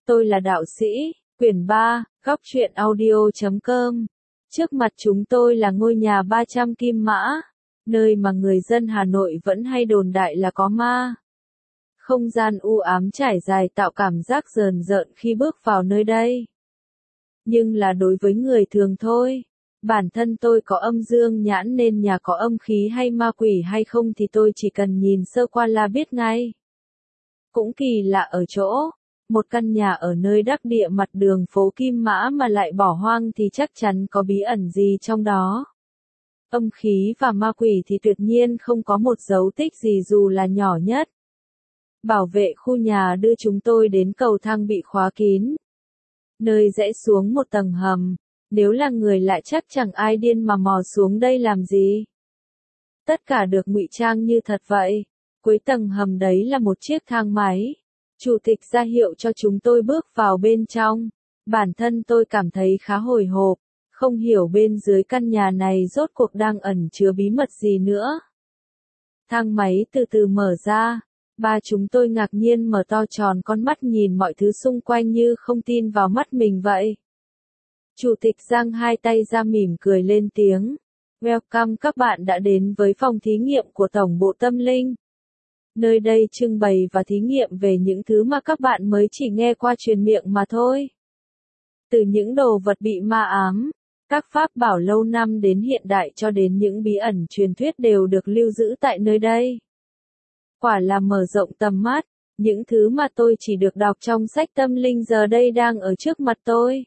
Tôi là đạo sĩ, quyển 3, góc truyện audio.com. Trước mặt chúng tôi là ngôi nhà 300 kim mã, nơi mà người dân Hà Nội vẫn hay đồn đại là có ma. Không gian u ám trải dài tạo cảm giác rờn rợn khi bước vào nơi đây. Nhưng là đối với người thường thôi. Bản thân tôi có âm dương nhãn nên nhà có âm khí hay ma quỷ hay không thì tôi chỉ cần nhìn sơ qua là biết ngay. Cũng kỳ lạ ở chỗ, một căn nhà ở nơi đắc địa mặt đường phố Kim Mã mà lại bỏ hoang thì chắc chắn có bí ẩn gì trong đó. Âm khí và ma quỷ thì tuyệt nhiên không có một dấu tích gì dù là nhỏ nhất. Bảo vệ khu nhà đưa chúng tôi đến cầu thang bị khóa kín, nơi rẽ xuống một tầng hầm. Nếu là người lại chắc chẳng ai điên mà mò xuống đây làm gì. Tất cả được ngụy trang như thật vậy. Cuối tầng hầm đấy là một chiếc thang máy. Chủ tịch ra hiệu cho chúng tôi bước vào bên trong. Bản thân tôi cảm thấy khá hồi hộp, không hiểu bên dưới căn nhà này rốt cuộc đang ẩn chứa bí mật gì nữa. Thang máy từ từ mở ra. Ba chúng tôi ngạc nhiên mở to tròn con mắt nhìn mọi thứ xung quanh như không tin vào mắt mình vậy. Chủ tịch giang hai tay ra mỉm cười lên tiếng. Welcome, các bạn đã đến với phòng thí nghiệm của Tổng bộ Tâm Linh. Nơi đây trưng bày và thí nghiệm về những thứ mà các bạn mới chỉ nghe qua truyền miệng mà thôi. Từ những đồ vật bị ma ám, các pháp bảo lâu năm đến hiện đại cho đến những bí ẩn truyền thuyết đều được lưu giữ tại nơi đây. Quả là mở rộng tầm mắt, những thứ mà tôi chỉ được đọc trong sách tâm linh giờ đây đang ở trước mặt tôi.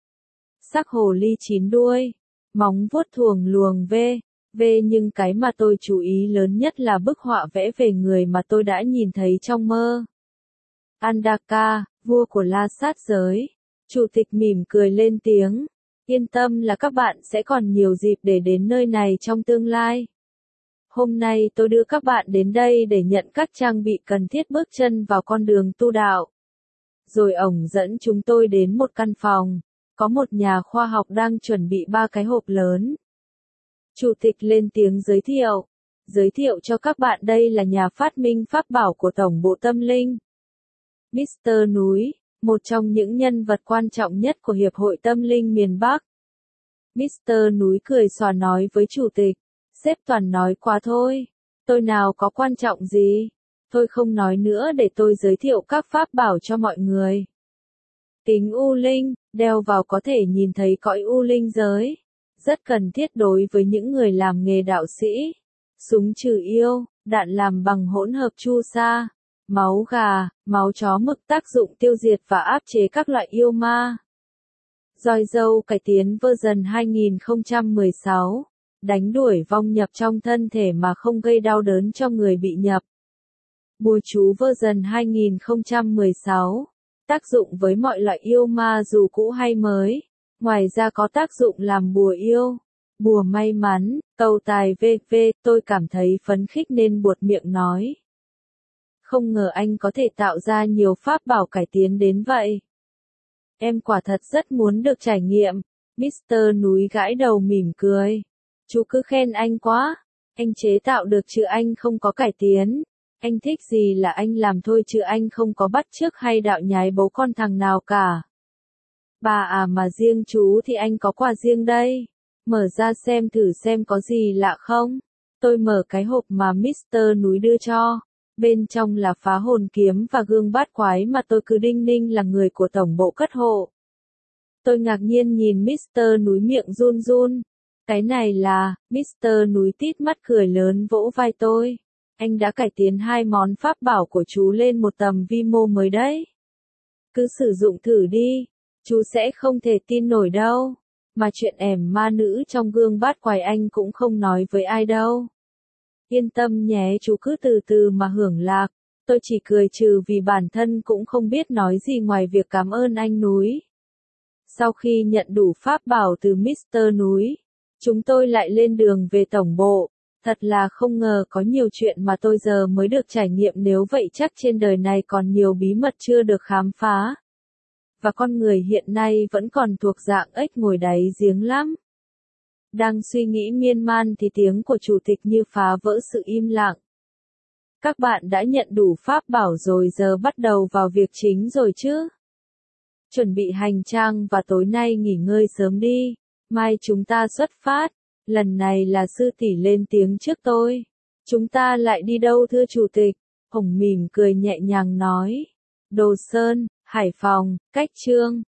Xác hồ ly 9 đuôi, móng vuốt thuồng luồng nhưng cái mà tôi chú ý lớn nhất là bức họa vẽ về người mà tôi đã nhìn thấy trong mơ. Andaka, vua của La Sát giới. Chủ tịch mỉm cười lên tiếng. Yên tâm là các bạn sẽ còn nhiều dịp để đến nơi này trong tương lai. Hôm nay tôi đưa các bạn đến đây để nhận các trang bị cần thiết bước chân vào con đường tu đạo. Rồi ổng dẫn chúng tôi đến một căn phòng. Có một nhà khoa học đang chuẩn bị 3 cái hộp lớn. Chủ tịch lên tiếng giới thiệu cho các bạn đây là nhà phát minh pháp bảo của Tổng bộ Tâm Linh. Mr. Núi, một trong những nhân vật quan trọng nhất của Hiệp hội Tâm Linh miền Bắc. Mr. Núi cười xòa nói với chủ tịch, sếp toàn nói quá thôi, tôi nào có quan trọng gì, tôi không nói nữa để tôi giới thiệu các pháp bảo cho mọi người. Kính u linh, đeo vào có thể nhìn thấy cõi u linh giới. Rất cần thiết đối với những người làm nghề đạo sĩ. Súng trừ yêu, đạn làm bằng hỗn hợp chu sa, máu gà, máu chó mực tác dụng tiêu diệt và áp chế các loại yêu ma. Roi dâu cải tiến version 2016, đánh đuổi vong nhập trong thân thể mà không gây đau đớn cho người bị nhập. Bùa chú version 2016. Tác dụng với mọi loại yêu ma dù cũ hay mới. Ngoài ra có tác dụng làm bùa yêu, bùa may mắn, cầu tài v.v. Tôi cảm thấy phấn khích nên buột miệng nói. Không ngờ anh có thể tạo ra nhiều pháp bảo cải tiến đến vậy. Em quả thật rất muốn được trải nghiệm. Mr. Núi gãi đầu mỉm cười. Chú cứ khen anh quá. Anh chế tạo được chứ anh không có cải tiến. Anh thích gì là anh làm thôi chứ anh không có bắt chước hay đạo nhái bấu con thằng nào cả. Bà à mà riêng chú thì anh có quà riêng đây. Mở ra xem thử xem có gì lạ không. Tôi mở cái hộp mà Mr. Núi đưa cho. Bên trong là phá hồn kiếm và gương bát quái mà tôi cứ đinh ninh là người của tổng bộ cất hộ. Tôi ngạc nhiên nhìn Mr. Núi miệng run run. Cái này là, Mr. Núi tít mắt cười lớn vỗ vai tôi. Anh đã cải tiến 2 món pháp bảo của chú lên một tầm vi mô mới đấy. Cứ sử dụng thử đi, chú sẽ không thể tin nổi đâu. Mà chuyện ẻm ma nữ trong gương bát quái anh cũng không nói với ai đâu. Yên tâm nhé, chú cứ từ từ mà hưởng lạc. Tôi chỉ cười trừ vì bản thân cũng không biết nói gì ngoài việc cảm ơn anh Núi. Sau khi nhận đủ pháp bảo từ Mr. Núi, chúng tôi lại lên đường về tổng bộ. Thật là không ngờ có nhiều chuyện mà tôi giờ mới được trải nghiệm, nếu vậy chắc trên đời này còn nhiều bí mật chưa được khám phá. Và con người hiện nay vẫn còn thuộc dạng ếch ngồi đáy giếng lắm. Đang suy nghĩ miên man thì tiếng của chủ tịch như phá vỡ sự im lặng. Các bạn đã nhận đủ pháp bảo rồi, giờ bắt đầu vào việc chính rồi chứ? chuẩn bị hành trang và tối nay nghỉ ngơi sớm đi, mai chúng ta xuất phát. Lần này là sư tỷ lên tiếng trước tôi. Chúng ta lại đi đâu thưa chủ tịch? Hồng mỉm cười nhẹ nhàng nói. Đồ Sơn, Hải Phòng, Cách Chương.